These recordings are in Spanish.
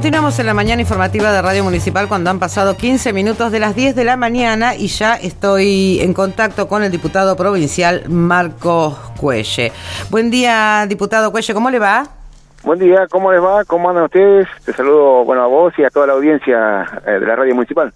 Continuamos en la mañana informativa de Radio Municipal cuando han pasado 15 minutos de las 10 de la mañana y ya estoy en contacto con el diputado provincial Marcos Cuelle. Buen día, diputado Cuelle, ¿cómo le va? Buen día, ¿cómo les va? ¿Cómo andan ustedes? Te saludo, a vos y a toda la audiencia de la Radio Municipal.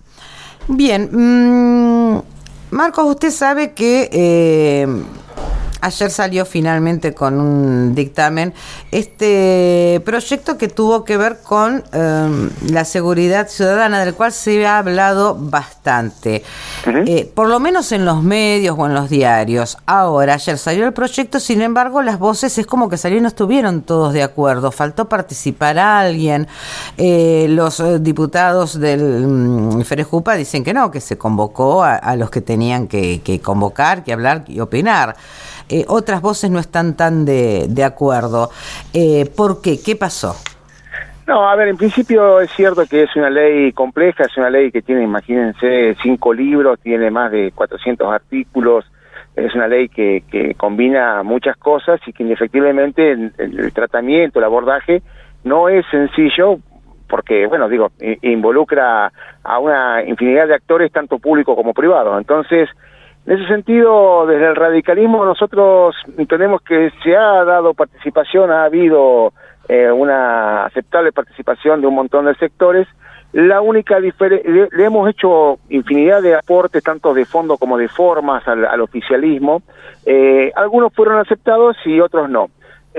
Bien, Marcos, usted sabe que ayer salió finalmente con un dictamen este proyecto que tuvo que ver con la seguridad ciudadana, del cual se ha hablado bastante, por lo menos en los medios o en los diarios. Ahora, ayer salió el proyecto, sin embargo, las voces es como que salieron y no estuvieron todos de acuerdo, faltó participar a alguien. Los diputados del Ferejupa dicen que no, que se convocó a los que tenían que convocar, que hablar y opinar. Otras voces no están tan de acuerdo. ¿Por qué? ¿Qué pasó? No, a ver, en principio es cierto que es una ley compleja, es una ley que tiene, imagínense, 5 libros, tiene más de 400 artículos, es una ley que combina muchas cosas y que indefectiblemente el tratamiento, el abordaje no es sencillo porque, bueno, digo, involucra a una infinidad de actores, tanto públicos como privados. Entonces, en ese sentido, desde el radicalismo nosotros entendemos que se ha dado participación, ha habido una aceptable participación de un montón de sectores. La única diferencia, le hemos hecho infinidad de aportes, tanto de fondo como de formas al oficialismo. Algunos fueron aceptados y otros no.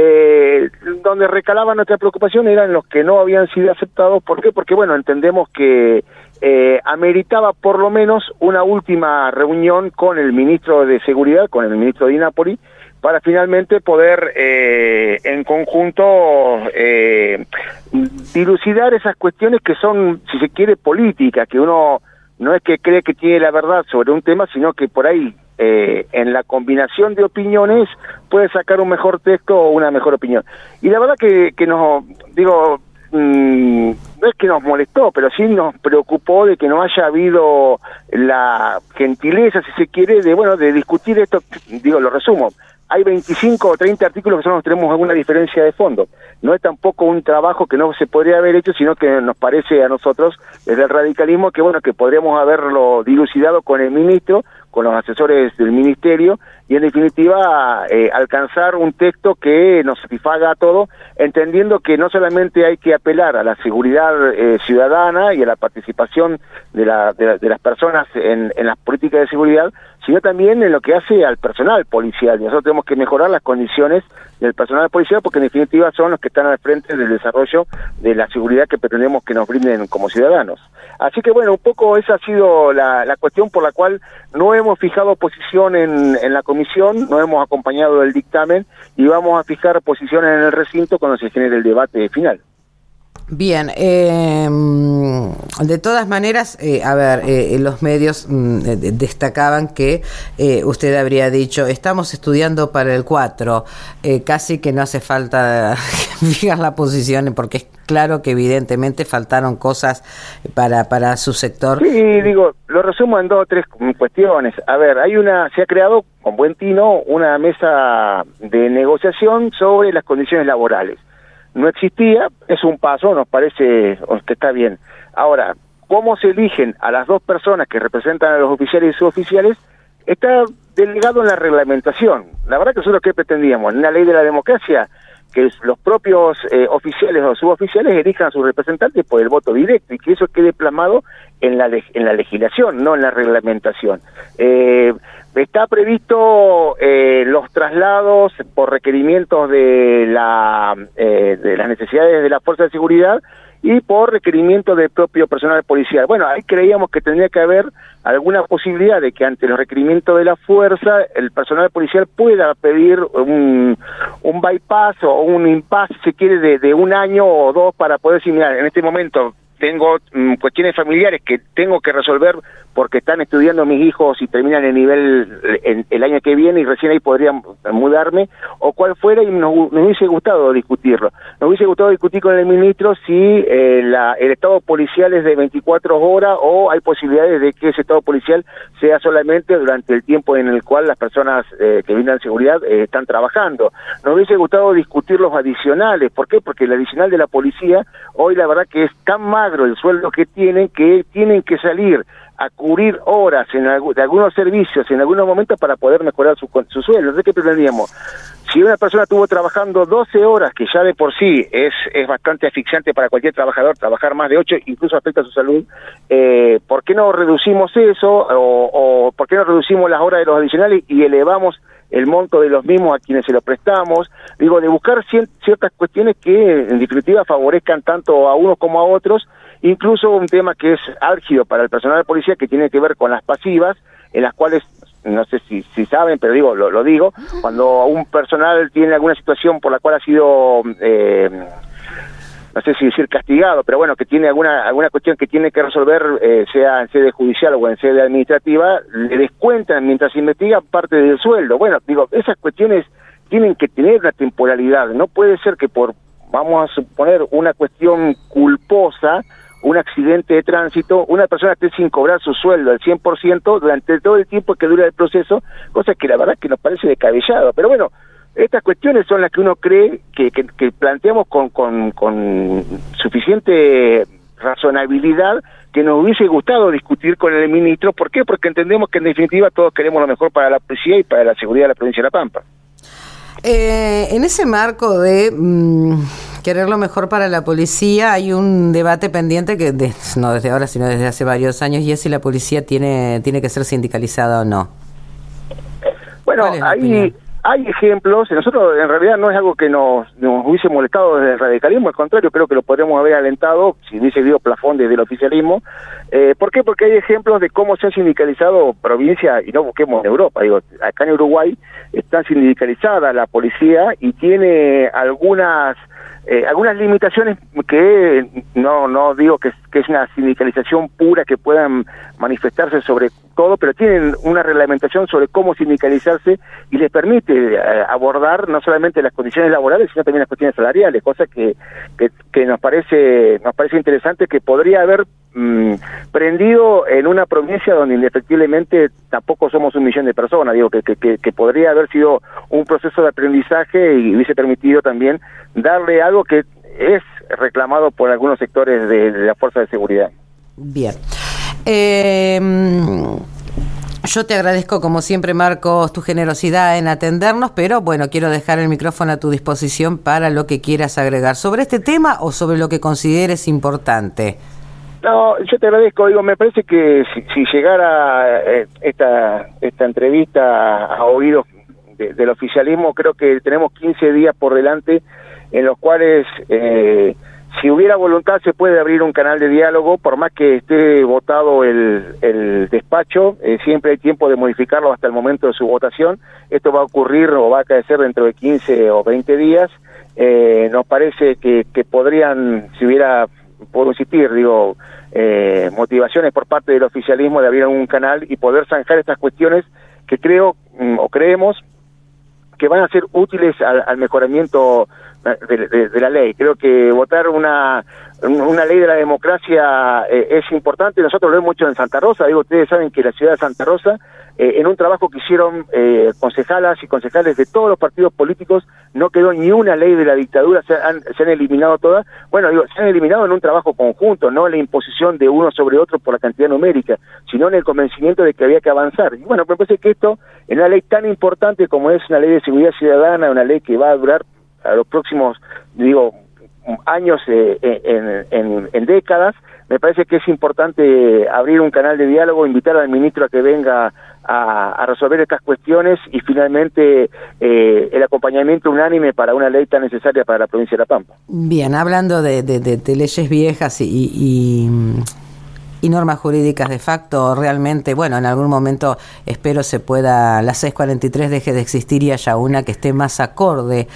Donde recalaba nuestra preocupación eran los que no habían sido aceptados. ¿Por qué? Porque, bueno, entendemos que ameritaba por lo menos una última reunión con el ministro de Seguridad, con el ministro Di Napoli, para finalmente poder en conjunto dilucidar esas cuestiones que son, si se quiere, políticas, que uno no es que cree que tiene la verdad sobre un tema, sino que por ahí en la combinación de opiniones puede sacar un mejor texto o una mejor opinión. Y la verdad que nos, digo, no es que nos molestó, pero sí nos preocupó de que no haya habido la gentileza, si se quiere, de discutir esto. Digo, lo resumo. Hay 25 o 30 artículos que nosotros tenemos alguna diferencia de fondo. No es tampoco un trabajo que no se podría haber hecho, sino que nos parece a nosotros, desde el radicalismo, que bueno, que podríamos haberlo dilucidado con el ministro, con los asesores del ministerio, y en definitiva alcanzar un texto que nos satisfaga a todos, entendiendo que no solamente hay que apelar a la seguridad ciudadana y a la participación de las personas en las políticas de seguridad, sino también en lo que hace al personal policial. Nosotros tenemos que mejorar las condiciones del personal policial porque en definitiva son los que están al frente del desarrollo de la seguridad que pretendemos que nos brinden como ciudadanos. Así que bueno, un poco esa ha sido la cuestión por la cual no hemos fijado posición en la comisión, no hemos acompañado el dictamen y vamos a fijar posiciones en el recinto cuando se genere el debate final. Bien, de todas maneras, los medios destacaban que usted habría dicho, estamos estudiando para el 4, casi que no hace falta fijar la posición, porque es claro que evidentemente faltaron cosas para su sector. Sí, digo, lo resumo en 2 o 3 cuestiones. A ver, se ha creado con buen tino una mesa de negociación sobre las condiciones laborales. No existía, es un paso, nos parece que está bien. Ahora, ¿cómo se eligen a las 2 personas que representan a los oficiales y suboficiales? Está delegado en la reglamentación. La verdad que nosotros, ¿qué pretendíamos? En la ley de la democracia, que los propios oficiales o suboficiales elijan a sus representantes por el voto directo y que eso quede plasmado en la legislación, no en la reglamentación. Está previsto los traslados por requerimientos de las necesidades de la fuerza de seguridad y por requerimiento del propio personal policial. Bueno, ahí creíamos que tendría que haber alguna posibilidad de que ante los requerimientos de la fuerza el personal policial pueda pedir un bypass o un impasse, si se quiere, de 1 año o 2 para poder decir, mira, en este momento tengo cuestiones familiares que tengo que resolver porque están estudiando mis hijos y terminan el nivel el año que viene y recién ahí podrían mudarme, o cual fuera, y nos hubiese gustado discutirlo. Nos hubiese gustado discutir con el ministro si el estado policial es de 24 horas o hay posibilidades de que ese estado policial sea solamente durante el tiempo en el cual las personas que brindan seguridad están trabajando. Nos hubiese gustado discutir los adicionales. ¿Por qué? Porque el adicional de la policía, hoy la verdad que es tan magro el sueldo que tienen que salir a cubrir horas de algunos servicios en algunos momentos para poder mejorar su sueldo. ¿De qué pretendíamos? Si una persona estuvo trabajando 12 horas, que ya de por sí es bastante asfixiante para cualquier trabajador, trabajar más de 8 incluso afecta a su salud, ¿por qué no reducimos eso o por qué no reducimos las horas de los adicionales y elevamos el monto de los mismos a quienes se lo prestamos? Digo, de buscar ciertas cuestiones que en definitiva favorezcan tanto a unos como a otros, incluso un tema que es álgido para el personal de policía que tiene que ver con las pasivas, en las cuales, no sé si saben, pero digo, lo digo, cuando un personal tiene alguna situación por la cual ha sido, no sé si decir castigado, pero bueno, que tiene alguna cuestión que tiene que resolver, sea en sede judicial o en sede administrativa, le descuentan mientras investiga parte del sueldo. Bueno, digo, esas cuestiones tienen que tener una temporalidad. No puede ser que vamos a suponer, una cuestión culposa, un accidente de tránsito, una persona esté sin cobrar su sueldo al 100% durante todo el tiempo que dura el proceso, cosa que la verdad que nos parece descabellado. Pero bueno, estas cuestiones son las que uno cree que planteamos con suficiente razonabilidad, que nos hubiese gustado discutir con el ministro. ¿Por qué? Porque entendemos que en definitiva todos queremos lo mejor para la policía y para la seguridad de la provincia de La Pampa. En ese marco de querer lo mejor para la policía, hay un debate pendiente que no desde ahora, sino desde hace varios años, y es si la policía tiene que ser sindicalizada o no. Bueno, hay ejemplos. Nosotros en realidad no es algo que nos hubiese molestado desde el radicalismo, al contrario, creo que lo podríamos haber alentado si hubiese habido plafón desde el oficialismo. ¿Por qué? Porque hay ejemplos de cómo se ha sindicalizado provincia, y no busquemos en Europa, digo, acá en Uruguay está sindicalizada la policía y tiene algunas limitaciones que no digo que es una sindicalización pura que puedan manifestarse sobre todo, pero tienen una reglamentación sobre cómo sindicalizarse y les permite abordar no solamente las condiciones laborales, sino también las cuestiones salariales, cosa que nos parece interesante, que podría haber prendido en una provincia donde indefectiblemente tampoco somos 1 millón de personas. Digo que podría haber sido un proceso de aprendizaje y hubiese permitido también darle algo que es reclamado por algunos sectores de la fuerza de seguridad. Bien. Yo te agradezco como siempre, Marcos, tu generosidad en atendernos, pero bueno, quiero dejar el micrófono a tu disposición para lo que quieras agregar sobre este tema o sobre lo que consideres importante. No, yo te agradezco. Digo, me parece que si llegara esta entrevista a oídos del oficialismo, creo que tenemos 15 días por delante en los cuales, si hubiera voluntad, se puede abrir un canal de diálogo, por más que esté votado el despacho, siempre hay tiempo de modificarlo hasta el momento de su votación. Esto va a ocurrir o va a acaecer dentro de 15 o 20 días. Nos parece que podrían, si hubiera, puedo insistir, digo, motivaciones por parte del oficialismo de abrir un canal y poder zanjar estas cuestiones que creo o creemos que van a ser útiles al mejoramiento de la ley. Creo que votar una ley de la democracia es importante. Nosotros lo hemos hecho en Santa Rosa. Digo, ustedes saben que la ciudad de Santa Rosa, en un trabajo que hicieron concejalas y concejales de todos los partidos políticos, no quedó ni una ley de la dictadura, se han eliminado todas. Bueno, digo, se han eliminado en un trabajo conjunto, no en la imposición de uno sobre otro por la cantidad numérica, sino en el convencimiento de que había que avanzar. Y bueno, me parece que esto, en una ley tan importante como es una ley de seguridad ciudadana, una ley que va a durar a los próximos, digo, años, en décadas, me parece que es importante abrir un canal de diálogo, invitar al ministro a que venga a resolver estas cuestiones y finalmente el acompañamiento unánime para una ley tan necesaria para la provincia de La Pampa. Bien, hablando de leyes viejas y normas jurídicas de facto, realmente, bueno, en algún momento espero la 643 deje de existir y haya una que esté más acorde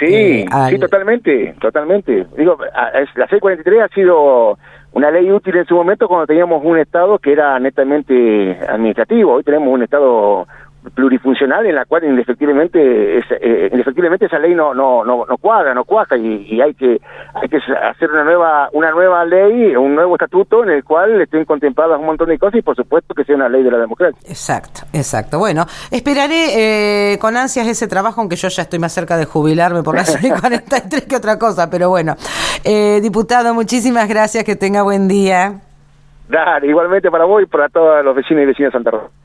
Sí, sí, totalmente. Digo, la 643 ha sido una ley útil en su momento cuando teníamos un Estado que era netamente administrativo. Hoy tenemos un Estado plurifuncional en la cual indefectiblemente esa ley no cuaja y hay que hacer una nueva ley, un nuevo estatuto en el cual estén contempladas un montón de cosas y por supuesto que sea una ley de la democracia. Exacto. Bueno, esperaré con ansias ese trabajo, aunque yo ya estoy más cerca de jubilarme por la 643 que otra cosa, pero bueno. Diputado, muchísimas gracias, que tenga buen día. Dale, igualmente para vos y para todos los vecinos y vecinas de Santa Rosa.